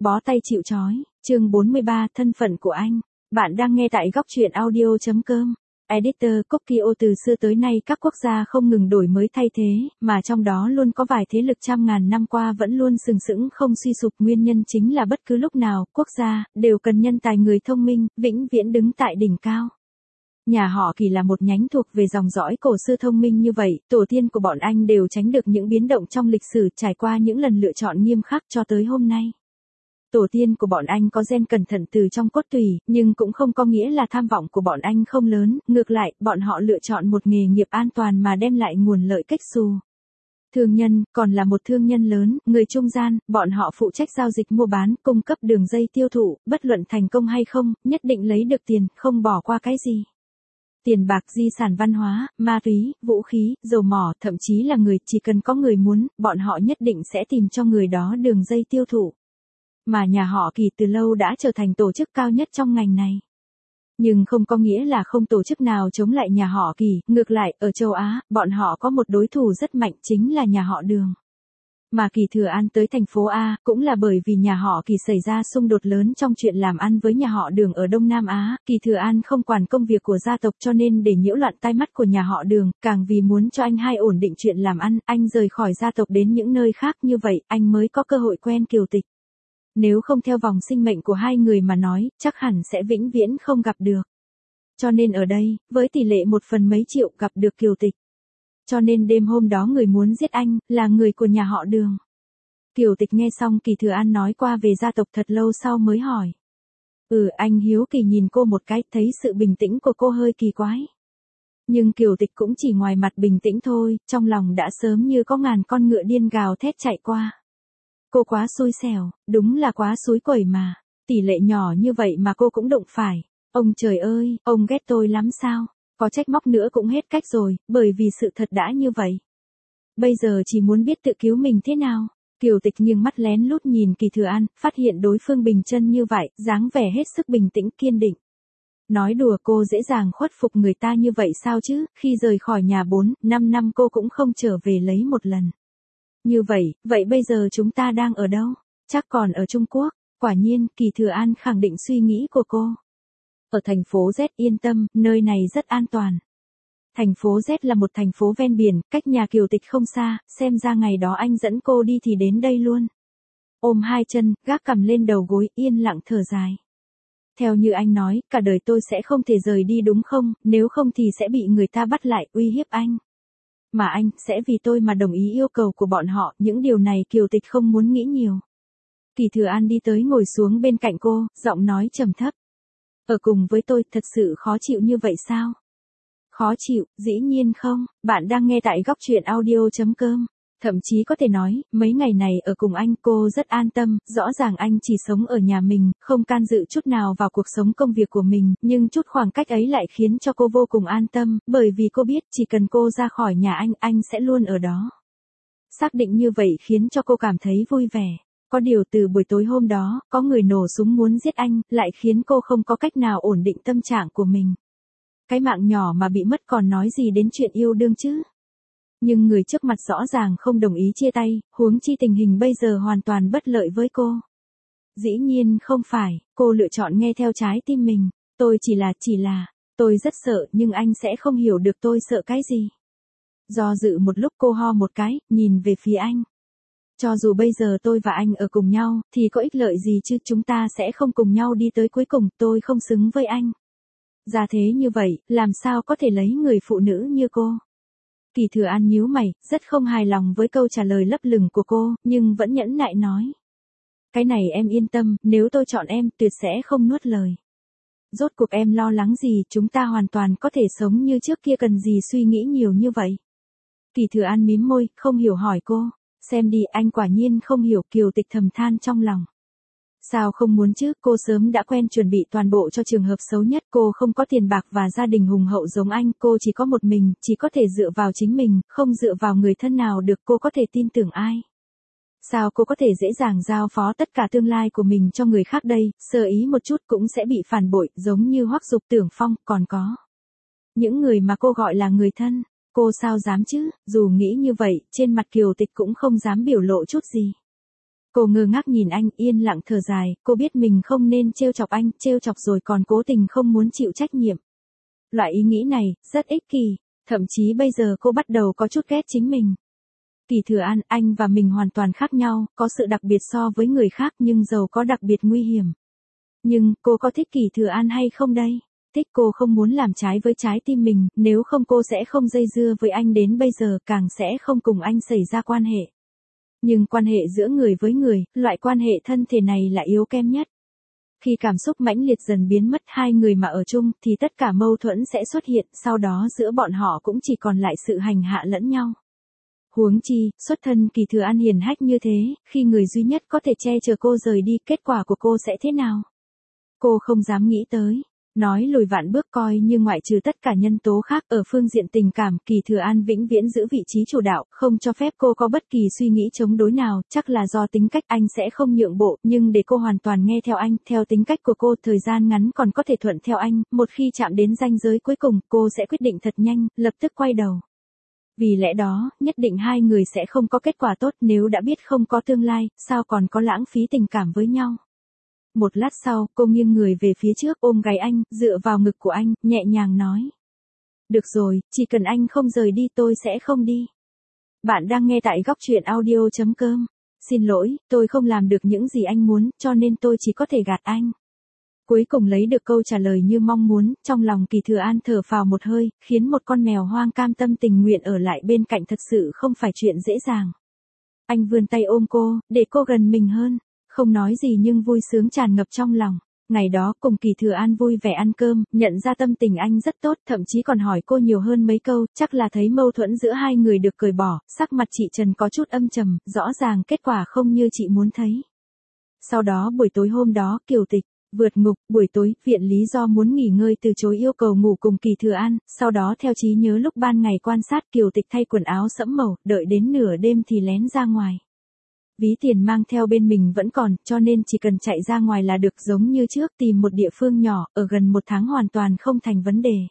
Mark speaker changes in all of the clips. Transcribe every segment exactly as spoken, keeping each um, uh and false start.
Speaker 1: Bó tay chịu trói, chương bốn mươi ba, thân phận của anh. Bạn đang nghe tại góc truyện audio chấm com. Editor Kokio. Từ xưa tới nay các quốc gia không ngừng đổi mới thay thế, mà trong đó luôn có vài thế lực trăm ngàn năm qua vẫn luôn sừng sững không suy sụp. Nguyên nhân chính là bất cứ lúc nào, quốc gia, đều cần nhân tài người thông minh, vĩnh viễn đứng tại đỉnh cao. Nhà họ Kỳ là một nhánh thuộc về dòng dõi cổ xưa thông minh như vậy, tổ tiên của bọn anh đều tránh được những biến động trong lịch sử, trải qua những lần lựa chọn nghiêm khắc cho tới hôm nay. Tổ tiên của bọn anh có gen cẩn thận từ trong cốt tủy, nhưng cũng không có nghĩa là tham vọng của bọn anh không lớn, ngược lại, bọn họ lựa chọn một nghề nghiệp an toàn mà đem lại nguồn lợi cách xù. Thương nhân, còn là một thương nhân lớn, người trung gian, bọn họ phụ trách giao dịch mua bán, cung cấp đường dây tiêu thụ, bất luận thành công hay không, nhất định lấy được tiền, không bỏ qua cái gì. Tiền bạc, di sản văn hóa, ma túy, vũ khí, dầu mỏ, thậm chí là người, chỉ cần có người muốn, bọn họ nhất định sẽ tìm cho người đó đường dây tiêu thụ. Mà nhà họ Kỳ từ lâu đã trở thành tổ chức cao nhất trong ngành này. Nhưng không có nghĩa là không tổ chức nào chống lại nhà họ Kỳ, ngược lại, ở châu Á, bọn họ có một đối thủ rất mạnh, chính là nhà họ Đường. Mà Kỳ Thừa An tới thành phố A, cũng là bởi vì nhà họ Kỳ xảy ra xung đột lớn trong chuyện làm ăn với nhà họ Đường ở Đông Nam Á. Kỳ Thừa An không quản công việc của gia tộc cho nên để nhiễu loạn tai mắt của nhà họ Đường, càng vì muốn cho anh hai ổn định chuyện làm ăn, anh rời khỏi gia tộc đến những nơi khác, như vậy, anh mới có cơ hội quen Kiều Tịch. Nếu không theo vòng sinh mệnh của hai người mà nói, chắc hẳn sẽ vĩnh viễn không gặp được. Cho nên ở đây, với tỷ lệ một phần mấy triệu gặp được Kiều Tịch. Cho nên đêm hôm đó người muốn giết anh, là người của nhà họ Đường. Kiều Tịch nghe xong Kỳ Thừa An nói qua về gia tộc thật lâu sau mới hỏi. Ừ, anh hiếu kỳ nhìn cô một cái, thấy sự bình tĩnh của cô hơi kỳ quái. Nhưng Kiều Tịch cũng chỉ ngoài mặt bình tĩnh thôi, trong lòng đã sớm như có ngàn con ngựa điên gào thét chạy qua. Cô quá xui xẻo, đúng là quá xúi quẩy mà, tỷ lệ nhỏ như vậy mà cô cũng đụng phải. Ông trời ơi, ông ghét tôi lắm sao? Có trách móc nữa cũng hết cách rồi, bởi vì sự thật đã như vậy. Bây giờ chỉ muốn biết tự cứu mình thế nào. Kiều Tịch nghiêng mắt lén lút nhìn Kỳ Thừa An, phát hiện đối phương bình chân như vậy, dáng vẻ hết sức bình tĩnh kiên định. Nói đùa, cô dễ dàng khuất phục người ta như vậy sao chứ, khi rời khỏi nhà bốn, năm năm cô cũng không trở về lấy một lần. Như vậy, vậy bây giờ chúng ta đang ở đâu? Chắc còn ở Trung Quốc. Quả nhiên, Kỳ Thừa An khẳng định suy nghĩ của cô. Ở thành phố Z, yên tâm, nơi này rất an toàn. Thành phố Z là một thành phố ven biển, cách nhà Kiều Tịch không xa, xem ra ngày đó anh dẫn cô đi thì đến đây luôn. Ôm hai chân, gác cằm lên đầu gối, yên lặng thở dài. Theo như anh nói, cả đời tôi sẽ không thể rời đi đúng không, nếu không thì sẽ bị người ta bắt lại, uy hiếp anh. Mà anh, sẽ vì tôi mà đồng ý yêu cầu của bọn họ, những điều này Kiều Tịch không muốn nghĩ nhiều. Kỳ Thừa An đi tới ngồi xuống bên cạnh cô, giọng nói trầm thấp. Ở cùng với tôi, thật sự khó chịu như vậy sao? Khó chịu, dĩ nhiên không, bạn đang nghe tại góc truyện audio chấm com. Thậm chí có thể nói, mấy ngày này ở cùng anh cô rất an tâm, rõ ràng anh chỉ sống ở nhà mình, không can dự chút nào vào cuộc sống công việc của mình, nhưng chút khoảng cách ấy lại khiến cho cô vô cùng an tâm, bởi vì cô biết chỉ cần cô ra khỏi nhà anh, anh sẽ luôn ở đó. Xác định như vậy khiến cho cô cảm thấy vui vẻ. Có điều từ buổi tối hôm đó, có người nổ súng muốn giết anh, lại khiến cô không có cách nào ổn định tâm trạng của mình. Cái mạng nhỏ mà bị mất còn nói gì đến chuyện yêu đương chứ? Nhưng người trước mặt rõ ràng không đồng ý chia tay, huống chi tình hình bây giờ hoàn toàn bất lợi với cô. Dĩ nhiên không phải, cô lựa chọn nghe theo trái tim mình. Tôi chỉ là, chỉ là, tôi rất sợ nhưng anh sẽ không hiểu được tôi sợ cái gì. Do dự một lúc cô ho một cái, nhìn về phía anh. Cho dù bây giờ tôi và anh ở cùng nhau, thì có ích lợi gì chứ, chúng ta sẽ không cùng nhau đi tới cuối cùng, tôi không xứng với anh. Ra thế như vậy, làm sao có thể lấy người phụ nữ như cô? Kỳ Thừa An nhíu mày, rất không hài lòng với câu trả lời lấp lửng của cô, nhưng vẫn nhẫn nại nói. Cái này em yên tâm, nếu tôi chọn em, tuyệt sẽ không nuốt lời. Rốt cuộc em lo lắng gì, chúng ta hoàn toàn có thể sống như trước kia, cần gì suy nghĩ nhiều như vậy. Kỳ Thừa An mím môi, không hiểu hỏi cô. Xem đi, anh quả nhiên không hiểu. Kiều Tịch thầm than trong lòng. Sao không muốn chứ, cô sớm đã quen chuẩn bị toàn bộ cho trường hợp xấu nhất, cô không có tiền bạc và gia đình hùng hậu giống anh, cô chỉ có một mình, chỉ có thể dựa vào chính mình, không dựa vào người thân nào được, cô có thể tin tưởng ai? Sao cô có thể dễ dàng giao phó tất cả tương lai của mình cho người khác đây, sơ ý một chút cũng sẽ bị phản bội, giống như Hoắc Dục, Tưởng Phong, còn có những người mà cô gọi là người thân. Cô sao dám chứ, dù nghĩ như vậy, trên mặt Kiều Tịch cũng không dám biểu lộ chút gì. Cô ngơ ngác nhìn anh, yên lặng thở dài, cô biết mình không nên trêu chọc anh, trêu chọc rồi còn cố tình không muốn chịu trách nhiệm. Loại ý nghĩ này, rất ích kỷ, thậm chí bây giờ cô bắt đầu có chút ghét chính mình. Kỳ Thừa An, anh và mình hoàn toàn khác nhau, có sự đặc biệt so với người khác nhưng giàu có đặc biệt nguy hiểm. Nhưng, cô có thích Kỳ Thừa An hay không đây? Thích, cô không muốn làm trái với trái tim mình, nếu không cô sẽ không dây dưa với anh đến bây giờ, càng sẽ không cùng anh xảy ra quan hệ. Nhưng quan hệ giữa người với người, loại quan hệ thân thể này là yếu kém nhất. Khi cảm xúc mãnh liệt dần biến mất hai người mà ở chung thì tất cả mâu thuẫn sẽ xuất hiện, sau đó giữa bọn họ cũng chỉ còn lại sự hành hạ lẫn nhau. Huống chi, xuất thân Kỳ Thừa An hiền hách như thế, khi người duy nhất có thể che chở cô rời đi, kết quả của cô sẽ thế nào? Cô không dám nghĩ tới. Nói lùi vạn bước, coi như ngoại trừ tất cả nhân tố khác ở phương diện tình cảm, Kỳ Thừa An vĩnh viễn giữ vị trí chủ đạo, không cho phép cô có bất kỳ suy nghĩ chống đối nào, chắc là do tính cách anh sẽ không nhượng bộ, nhưng để cô hoàn toàn nghe theo anh, theo tính cách của cô, thời gian ngắn còn có thể thuận theo anh, một khi chạm đến ranh giới cuối cùng, cô sẽ quyết định thật nhanh, lập tức quay đầu. Vì lẽ đó, nhất định hai người sẽ không có kết quả tốt, nếu đã biết không có tương lai, sao còn có lãng phí tình cảm với nhau. Một lát sau, cô nghiêng người về phía trước, ôm gáy anh, dựa vào ngực của anh, nhẹ nhàng nói. Được rồi, chỉ cần anh không rời đi tôi sẽ không đi. Bạn đang nghe tại góc truyện audio chấm com. Xin lỗi, tôi không làm được những gì anh muốn, cho nên tôi chỉ có thể gạt anh. Cuối cùng lấy được câu trả lời như mong muốn, trong lòng Kỳ Thừa An thở phào một hơi, khiến một con mèo hoang cam tâm tình nguyện ở lại bên cạnh thật sự không phải chuyện dễ dàng. Anh vươn tay ôm cô, để cô gần mình hơn. Không nói gì nhưng vui sướng tràn ngập trong lòng. Ngày đó cùng Kỳ Thừa An vui vẻ ăn cơm, nhận ra tâm tình anh rất tốt, thậm chí còn hỏi cô nhiều hơn mấy câu, chắc là thấy mâu thuẫn giữa hai người được cởi bỏ, sắc mặt chị Trần có chút âm trầm, rõ ràng kết quả không như chị muốn thấy. Sau đó buổi tối hôm đó, Kiều Tịch vượt ngục, buổi tối, viện lý do muốn nghỉ ngơi từ chối yêu cầu ngủ cùng Kỳ Thừa An, sau đó theo trí nhớ lúc ban ngày quan sát Kiều Tịch thay quần áo sẫm màu, đợi đến nửa đêm thì lén ra ngoài. Ví tiền mang theo bên mình vẫn còn, cho nên chỉ cần chạy ra ngoài là được, giống như trước, tìm một địa phương nhỏ, ở gần một tháng hoàn toàn không thành vấn đề.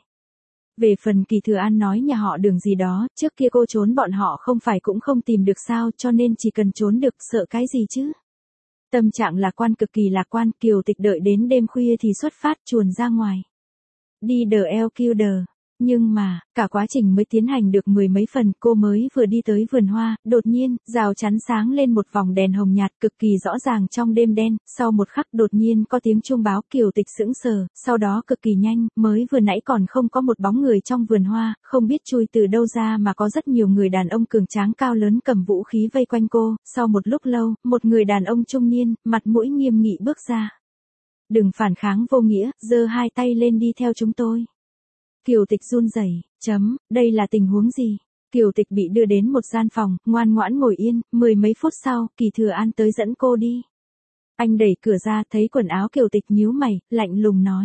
Speaker 1: Về phần Kỳ Thừa An nói nhà họ Đường gì đó, trước kia cô trốn bọn họ không phải cũng không tìm được sao, cho nên chỉ cần trốn được, sợ cái gì chứ. Tâm trạng lạc quan, cực kỳ lạc quan, Kiều Tịch đợi đến đêm khuya thì xuất phát, chuồn ra ngoài. Đi đờ eo kêu đờ. Nhưng mà, cả quá trình mới tiến hành được mười mấy phần, cô mới vừa đi tới vườn hoa, đột nhiên, rào chắn sáng lên một vòng đèn hồng nhạt cực kỳ rõ ràng trong đêm đen, sau một khắc đột nhiên có tiếng chuông báo, Kiều Tịch sững sờ, sau đó cực kỳ nhanh, mới vừa nãy còn không có một bóng người trong vườn hoa, không biết chui từ đâu ra mà có rất nhiều người đàn ông cường tráng cao lớn cầm vũ khí vây quanh cô, sau một lúc lâu, một người đàn ông trung niên, mặt mũi nghiêm nghị bước ra. Đừng phản kháng vô nghĩa, giơ hai tay lên đi theo chúng tôi. Kiều Tịch run rẩy, chấm, đây là tình huống gì? Kiều Tịch bị đưa đến một gian phòng, ngoan ngoãn ngồi yên, mười mấy phút sau, Kỳ Thừa An tới dẫn cô đi. Anh đẩy cửa ra, thấy quần áo Kiều Tịch nhíu mày, lạnh lùng nói.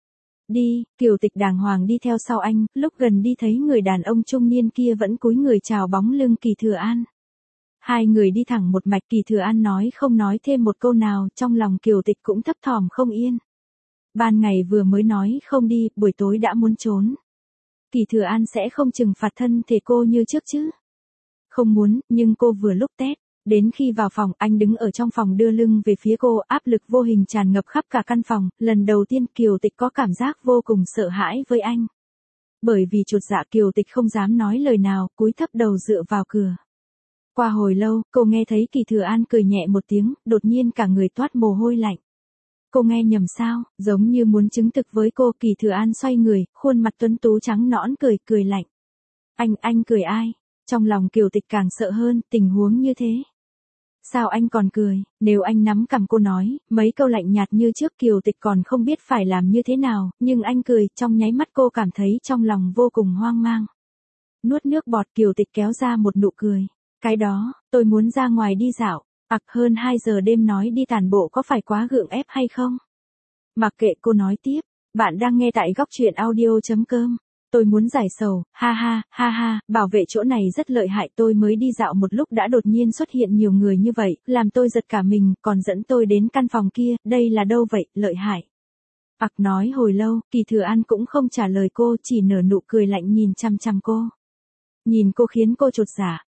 Speaker 1: Đi, Kiều Tịch đàng hoàng đi theo sau anh, lúc gần đi thấy người đàn ông trung niên kia vẫn cúi người chào bóng lưng Kỳ Thừa An. Hai người đi thẳng một mạch, Kỳ Thừa An nói không nói thêm một câu nào, trong lòng Kiều Tịch cũng thấp thỏm không yên. Ban ngày vừa mới nói không đi, buổi tối đã muốn trốn. Kỳ Thừa An sẽ không trừng phạt thân thể cô như trước chứ? Không muốn, nhưng cô vừa lúc tét. Đến khi vào phòng, anh đứng ở trong phòng đưa lưng về phía cô, áp lực vô hình tràn ngập khắp cả căn phòng, lần đầu tiên Kiều Tịch có cảm giác vô cùng sợ hãi với anh. Bởi vì chột dạ Kiều Tịch không dám nói lời nào, cúi thấp đầu dựa vào cửa. Qua hồi lâu, cô nghe thấy Kỳ Thừa An cười nhẹ một tiếng, đột nhiên cả người toát mồ hôi lạnh. Cô nghe nhầm sao, giống như muốn chứng thực với cô, Kỳ Thừa An xoay người, khuôn mặt tuấn tú trắng nõn cười, cười lạnh. Anh, anh cười ai? Trong lòng Kiều Tịch càng sợ hơn, tình huống như thế. Sao anh còn cười, nếu anh nắm cằm cô nói, mấy câu lạnh nhạt như trước Kiều Tịch còn không biết phải làm như thế nào, nhưng anh cười, trong nháy mắt cô cảm thấy trong lòng vô cùng hoang mang. Nuốt nước bọt, Kiều Tịch kéo ra một nụ cười. Cái đó, tôi muốn ra ngoài đi dạo. Ặc, hơn hai giờ đêm nói đi tản bộ có phải quá gượng ép hay không? Mặc kệ, cô nói tiếp, bạn đang nghe tại góc truyện audio chấm com. Tôi muốn giải sầu, ha ha, ha ha, bảo vệ chỗ này rất lợi hại, tôi mới đi dạo một lúc đã đột nhiên xuất hiện nhiều người như vậy, làm tôi giật cả mình, còn dẫn tôi đến căn phòng kia, đây là đâu vậy, lợi hại. Ặc nói hồi lâu, Kỳ Thừa An cũng không trả lời cô, chỉ nở nụ cười lạnh nhìn chăm chăm cô. Nhìn cô khiến cô chột dạ.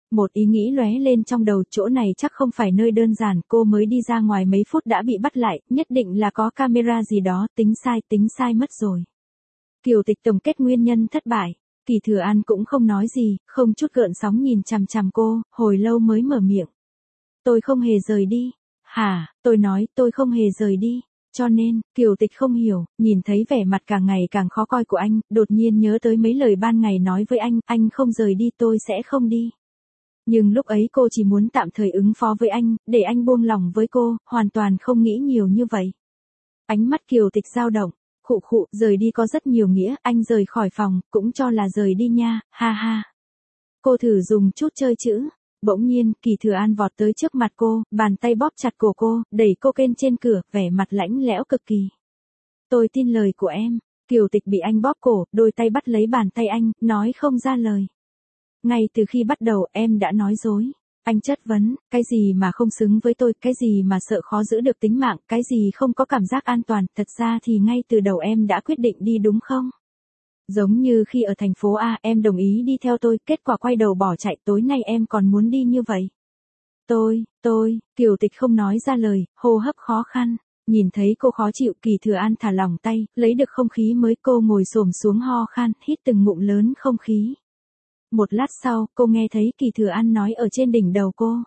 Speaker 1: Một ý nghĩ lóe lên trong đầu, chỗ này chắc không phải nơi đơn giản, cô mới đi ra ngoài mấy phút đã bị bắt lại, nhất định là có camera gì đó, tính sai, tính sai mất rồi. Kiều Tịch tổng kết nguyên nhân thất bại, Kỳ Thừa An cũng không nói gì, không chút gợn sóng nhìn chằm chằm cô, hồi lâu mới mở miệng. Tôi không hề rời đi. Hả, tôi nói, tôi không hề rời đi. Cho nên, Kiều Tịch không hiểu, nhìn thấy vẻ mặt càng ngày càng khó coi của anh, đột nhiên nhớ tới mấy lời ban ngày nói với anh, anh không rời đi tôi sẽ không đi. Nhưng lúc ấy cô chỉ muốn tạm thời ứng phó với anh, để anh buông lòng với cô, hoàn toàn không nghĩ nhiều như vậy. Ánh mắt Kiều Tịch dao động, khụ khụ, rời đi có rất nhiều nghĩa, anh rời khỏi phòng, cũng cho là rời đi nha, ha ha. Cô thử dùng chút chơi chữ. Bỗng nhiên, Kỳ Thừa An vọt tới trước mặt cô, bàn tay bóp chặt cổ cô, đẩy cô kênh trên cửa, vẻ mặt lãnh lẽo cực kỳ. Tôi tin lời của em. Kiều Tịch bị anh bóp cổ, đôi tay bắt lấy bàn tay anh, nói không ra lời. Ngay từ khi bắt đầu em đã nói dối. Anh chất vấn, cái gì mà không xứng với tôi, cái gì mà sợ khó giữ được tính mạng, cái gì không có cảm giác an toàn, thật ra thì ngay từ đầu em đã quyết định đi đúng không? Giống như khi ở thành phố A em đồng ý đi theo tôi, kết quả quay đầu bỏ chạy, tối nay em còn muốn đi như vậy. Tôi, tôi, Kiều Tịch không nói ra lời, hô hấp khó khăn. Nhìn thấy cô khó chịu, Kỳ Thừa An thả lỏng tay, lấy được không khí mới, cô ngồi xổm xuống ho khan, hít từng ngụm lớn không khí. Một lát sau, cô nghe thấy Kỳ Thừa An nói ở trên đỉnh đầu cô.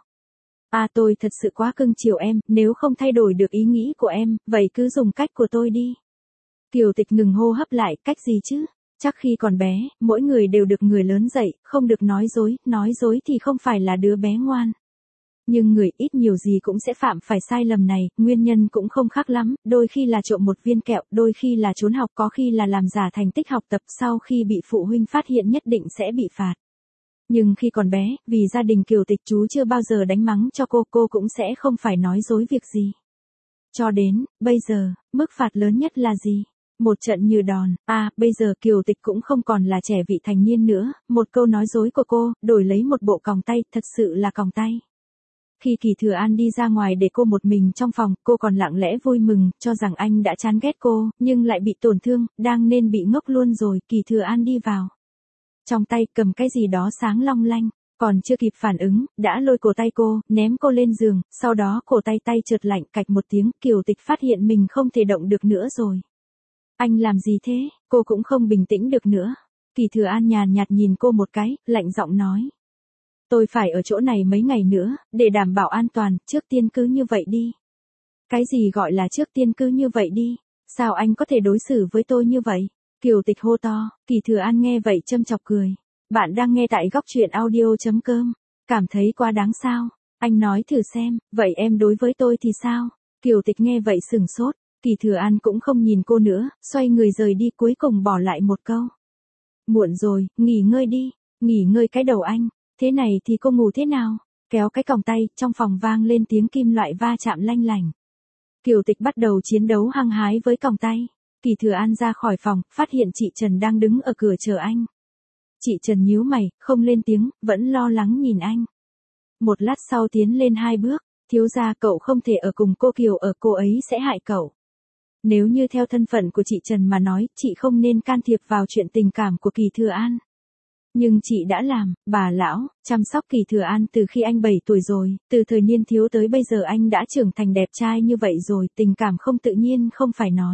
Speaker 1: À tôi thật sự quá cưng chiều em, nếu không thay đổi được ý nghĩ của em, vậy cứ dùng cách của tôi đi. Kiều Tịch ngừng hô hấp lại, cách gì chứ? Chắc khi còn bé, mỗi người đều được người lớn dạy, không được nói dối, nói dối thì không phải là đứa bé ngoan. Nhưng người ít nhiều gì cũng sẽ phạm phải sai lầm này, nguyên nhân cũng không khác lắm, đôi khi là trộm một viên kẹo, đôi khi là trốn học, có khi là làm giả thành tích học tập, sau khi bị phụ huynh phát hiện nhất định sẽ bị phạt. Nhưng khi còn bé, vì gia đình Kiều Tịch chú chưa bao giờ đánh mắng cho cô, cô cũng sẽ không phải nói dối việc gì. Cho đến, bây giờ, mức phạt lớn nhất là gì? Một trận như đòn, à, bây giờ Kiều Tịch cũng không còn là trẻ vị thành niên nữa, một câu nói dối của cô, đổi lấy một bộ còng tay, thật sự là còng tay. Khi Kỳ Thừa An đi ra ngoài để cô một mình trong phòng, cô còn lặng lẽ vui mừng, cho rằng anh đã chán ghét cô, nhưng lại bị tổn thương, đang nên bị ngốc luôn rồi, Kỳ Thừa An đi vào. Trong tay cầm cái gì đó sáng long lanh, còn chưa kịp phản ứng, đã lôi cổ tay cô, ném cô lên giường, sau đó cổ tay tay trượt lạnh, cạch một tiếng, Kiều Tịch phát hiện mình không thể động được nữa rồi. Anh làm gì thế? Cô cũng không bình tĩnh được nữa. Kỳ Thừa An nhàn nhạt nhìn cô một cái, lạnh giọng nói. Tôi phải ở chỗ này mấy ngày nữa, để đảm bảo an toàn, trước tiên cứ như vậy đi. Cái gì gọi là trước tiên cứ như vậy đi? Sao anh có thể đối xử với tôi như vậy? Kiều Tịch hô to, Kỳ Thừa An nghe vậy châm chọc cười. Bạn đang nghe tại góc truyện audio chấm com. Cảm thấy quá đáng sao? Anh nói thử xem, vậy em đối với tôi thì sao? Kiều Tịch nghe vậy sửng sốt. Kỳ Thừa An cũng không nhìn cô nữa, xoay người rời đi, cuối cùng bỏ lại một câu. Muộn rồi, nghỉ ngơi đi, nghỉ ngơi cái đầu anh, thế này thì cô ngủ thế nào? Kéo cái còng tay, trong phòng vang lên tiếng kim loại va chạm lanh lảnh. Kiều Tịch bắt đầu chiến đấu hăng hái với còng tay. Kỳ Thừa An ra khỏi phòng, phát hiện chị Trần đang đứng ở cửa chờ anh. Chị Trần nhíu mày, không lên tiếng, vẫn lo lắng nhìn anh. Một lát sau tiến lên hai bước, thiếu gia cậu không thể ở cùng cô Kiều ở, cô ấy sẽ hại cậu. Nếu như theo thân phận của chị Trần mà nói, chị không nên can thiệp vào chuyện tình cảm của Kỳ Thừa An. Nhưng chị đã làm, bà lão, chăm sóc Kỳ Thừa An từ khi anh bảy tuổi rồi, từ thời niên thiếu tới bây giờ anh đã trưởng thành đẹp trai như vậy rồi, tình cảm không tự nhiên không phải nói.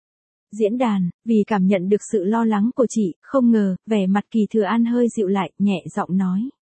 Speaker 1: Diễn đàn, vì cảm nhận được sự lo lắng của chị, không ngờ, vẻ mặt Kỳ Thừa An hơi dịu lại, nhẹ giọng nói.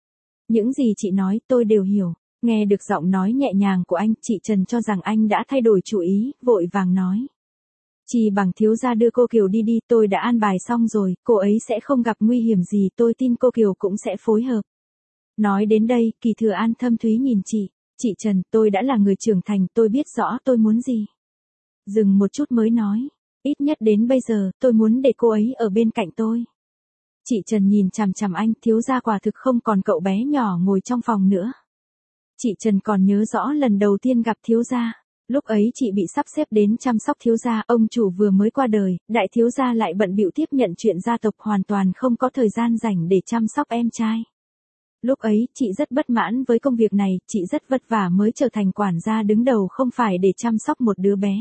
Speaker 1: Những gì chị nói, tôi đều hiểu. Nghe được giọng nói nhẹ nhàng của anh, chị Trần cho rằng anh đã thay đổi chủ ý, vội vàng nói. Chỉ bằng thiếu gia đưa cô Kiều đi đi, tôi đã an bài xong rồi, cô ấy sẽ không gặp nguy hiểm gì, tôi tin cô Kiều cũng sẽ phối hợp. Nói đến đây, Kỳ Thừa An thâm thúy nhìn chị, chị Trần, tôi đã là người trưởng thành, tôi biết rõ tôi muốn gì. Dừng một chút mới nói, ít nhất đến bây giờ, tôi muốn để cô ấy ở bên cạnh tôi. Chị Trần nhìn chằm chằm anh, thiếu gia quả thực không còn cậu bé nhỏ ngồi trong phòng nữa. Chị Trần còn nhớ rõ lần đầu tiên gặp thiếu gia. Lúc ấy chị bị sắp xếp đến chăm sóc thiếu gia, ông chủ vừa mới qua đời, đại thiếu gia lại bận bịu tiếp nhận chuyện gia tộc, hoàn toàn không có thời gian rảnh để chăm sóc em trai. Lúc ấy, chị rất bất mãn với công việc này, chị rất vất vả mới trở thành quản gia đứng đầu, không phải để chăm sóc một đứa bé.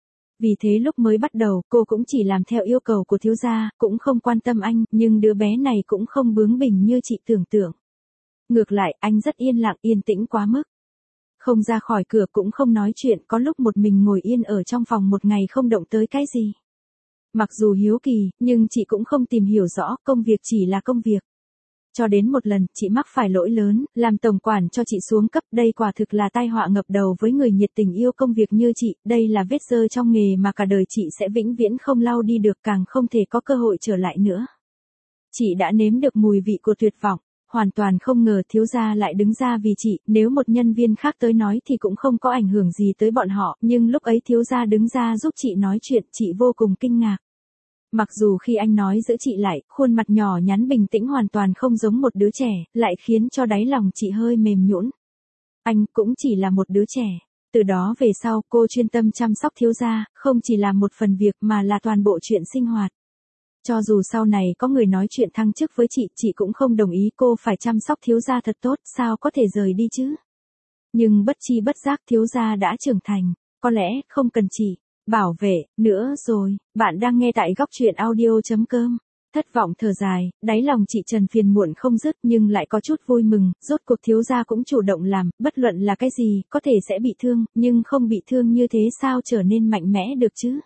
Speaker 1: Vì thế lúc mới bắt đầu, cô cũng chỉ làm theo yêu cầu của thiếu gia, cũng không quan tâm anh, nhưng đứa bé này cũng không bướng bỉnh như chị tưởng tượng. Ngược lại, anh rất yên lặng, yên tĩnh quá mức. Không ra khỏi cửa cũng không nói chuyện, có lúc một mình ngồi yên ở trong phòng một ngày không động tới cái gì. Mặc dù hiếu kỳ, nhưng chị cũng không tìm hiểu rõ, công việc chỉ là công việc. Cho đến một lần, chị mắc phải lỗi lớn, làm tổng quản cho chị xuống cấp, đây quả thực là tai họa ngập đầu với người nhiệt tình yêu công việc như chị, đây là vết rơ trong nghề mà cả đời chị sẽ vĩnh viễn không lau đi được, càng không thể có cơ hội trở lại nữa. Chị đã nếm được mùi vị của tuyệt vọng, hoàn toàn không ngờ thiếu gia lại đứng ra vì chị, nếu một nhân viên khác tới nói thì cũng không có ảnh hưởng gì tới bọn họ, nhưng lúc ấy thiếu gia đứng ra giúp chị nói chuyện, chị vô cùng kinh ngạc. Mặc dù khi anh nói giữ chị lại, khuôn mặt nhỏ nhắn bình tĩnh hoàn toàn không giống một đứa trẻ, lại khiến cho đáy lòng chị hơi mềm nhũn. Anh cũng chỉ là một đứa trẻ. Từ đó về sau, cô chuyên tâm chăm sóc thiếu gia, không chỉ là một phần việc mà là toàn bộ chuyện sinh hoạt. Cho dù sau này có người nói chuyện thăng chức với chị, chị cũng không đồng ý, cô phải chăm sóc thiếu gia thật tốt, sao có thể rời đi chứ. Nhưng bất chi bất giác thiếu gia đã trưởng thành, có lẽ không cần chị bảo vệ nữa rồi. Bạn đang nghe tại góc truyện audio chấm com. Thất vọng thở dài, đáy lòng chị Trần phiền muộn không dứt nhưng lại có chút vui mừng, rốt cuộc thiếu gia cũng chủ động làm, bất luận là cái gì, có thể sẽ bị thương, nhưng không bị thương như thế sao trở nên mạnh mẽ được chứ.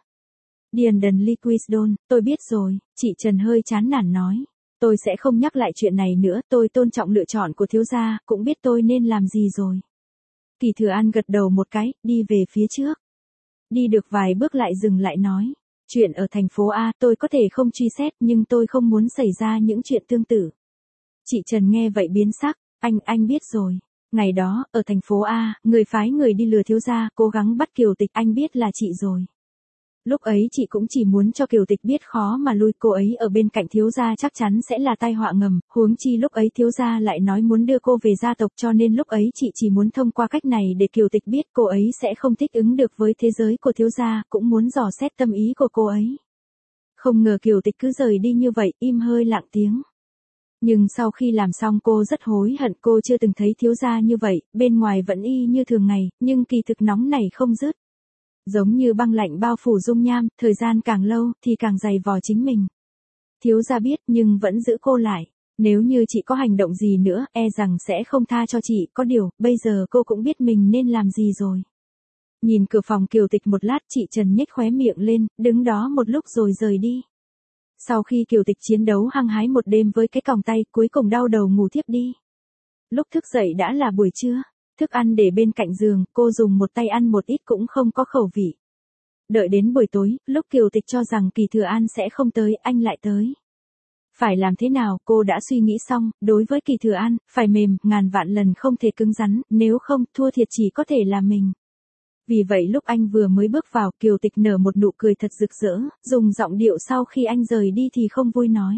Speaker 1: Điền Liquidon, tôi biết rồi, chị Trần hơi chán nản nói. Tôi sẽ không nhắc lại chuyện này nữa, tôi tôn trọng lựa chọn của thiếu gia, cũng biết tôi nên làm gì rồi. Kỳ Thừa An gật đầu một cái, đi về phía trước. Đi được vài bước lại dừng lại nói. Chuyện ở thành phố A tôi có thể không truy xét nhưng tôi không muốn xảy ra những chuyện tương tự. Chị Trần nghe vậy biến sắc, anh, anh biết rồi. Ngày đó, ở thành phố A, người phái người đi lừa thiếu gia, cố gắng bắt Kiều Tịch, anh biết là chị rồi. Lúc ấy chị cũng chỉ muốn cho Kiều Tịch biết khó mà lui, cô ấy ở bên cạnh thiếu gia chắc chắn sẽ là tai họa ngầm, huống chi lúc ấy thiếu gia lại nói muốn đưa cô về gia tộc, cho nên lúc ấy chị chỉ muốn thông qua cách này để Kiều Tịch biết cô ấy sẽ không thích ứng được với thế giới của thiếu gia, cũng muốn dò xét tâm ý của cô ấy. Không ngờ Kiều Tịch cứ rời đi như vậy, im hơi lặng tiếng. Nhưng sau khi làm xong cô rất hối hận, cô chưa từng thấy thiếu gia như vậy, bên ngoài vẫn y như thường ngày, nhưng kỳ thực nóng này không dứt. Giống như băng lạnh bao phủ dung nham, thời gian càng lâu thì càng dày vò chính mình. Thiếu gia biết nhưng vẫn giữ cô lại. Nếu như chị có hành động gì nữa, e rằng sẽ không tha cho chị, có điều, bây giờ cô cũng biết mình nên làm gì rồi. Nhìn cửa phòng Kiều Tịch một lát, chị Trần nhếch khóe miệng lên, đứng đó một lúc rồi rời đi. Sau khi Kiều Tịch chiến đấu hăng hái một đêm với cái còng tay, cuối cùng đau đầu ngủ thiếp đi. Lúc thức dậy đã là buổi trưa. Thức ăn để bên cạnh giường, cô dùng một tay ăn một ít cũng không có khẩu vị. Đợi đến buổi tối, lúc Kiều Tịch cho rằng Kỳ Thừa An sẽ không tới, anh lại tới. Phải làm thế nào, cô đã suy nghĩ xong, đối với Kỳ Thừa An, phải mềm, ngàn vạn lần không thể cứng rắn, nếu không, thua thiệt chỉ có thể là mình. Vì vậy lúc anh vừa mới bước vào, Kiều Tịch nở một nụ cười thật rực rỡ, dùng giọng điệu sau khi anh rời đi thì không vui nói.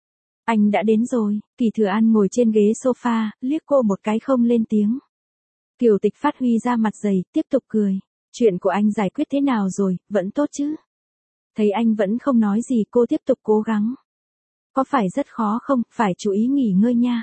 Speaker 1: Anh đã đến rồi. Kỳ Thừa An ngồi trên ghế sofa, liếc cô một cái không lên tiếng. Kiều Tịch phát huy ra mặt dày, tiếp tục cười. Chuyện của anh giải quyết thế nào rồi, vẫn tốt chứ? Thấy anh vẫn không nói gì, cô tiếp tục cố gắng. Có phải rất khó không, phải chú ý nghỉ ngơi nha.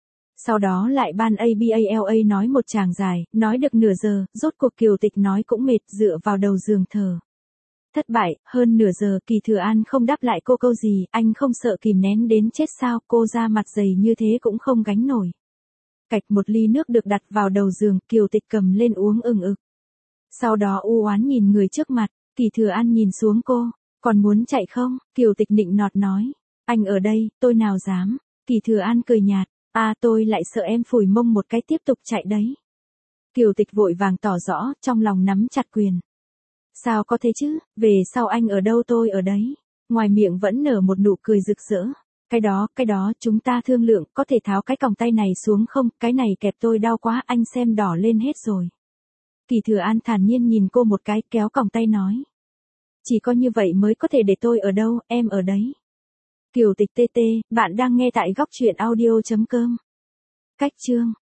Speaker 1: Sau đó lại ban a bala nói một tràng dài, nói được nửa giờ, rốt cuộc Kiều Tịch nói cũng mệt, dựa vào đầu giường thở. Thất bại, hơn nửa giờ, Kỳ Thừa An không đáp lại cô câu gì, anh không sợ kìm nén đến chết sao, cô ra mặt dày như thế cũng không gánh nổi. Cạch một ly nước được đặt vào đầu giường, Kiều Tịch cầm lên uống ừng ực. Sau đó u oán nhìn người trước mặt, Kỳ Thừa An nhìn xuống cô, còn muốn chạy không? Kiều Tịch nịnh nọt nói, anh ở đây, tôi nào dám. Kỳ Thừa An cười nhạt, à tôi lại sợ em phủi mông một cái tiếp tục chạy đấy. Kiều Tịch vội vàng tỏ rõ, trong lòng nắm chặt quyền. Sao có thế chứ, về sau anh ở đâu tôi ở đấy. Ngoài miệng vẫn nở một nụ cười rực rỡ. Cái đó, cái đó, chúng ta thương lượng, có thể tháo cái còng tay này xuống không, cái này kẹp tôi đau quá, anh xem đỏ lên hết rồi. Kỳ Thừa An thản nhiên nhìn cô một cái, kéo còng tay nói. Chỉ có như vậy mới có thể để tôi ở đâu, em ở đấy. Kiều Tịch tê tê, bạn đang nghe tại góc truyện audio chấm com. Cách chương.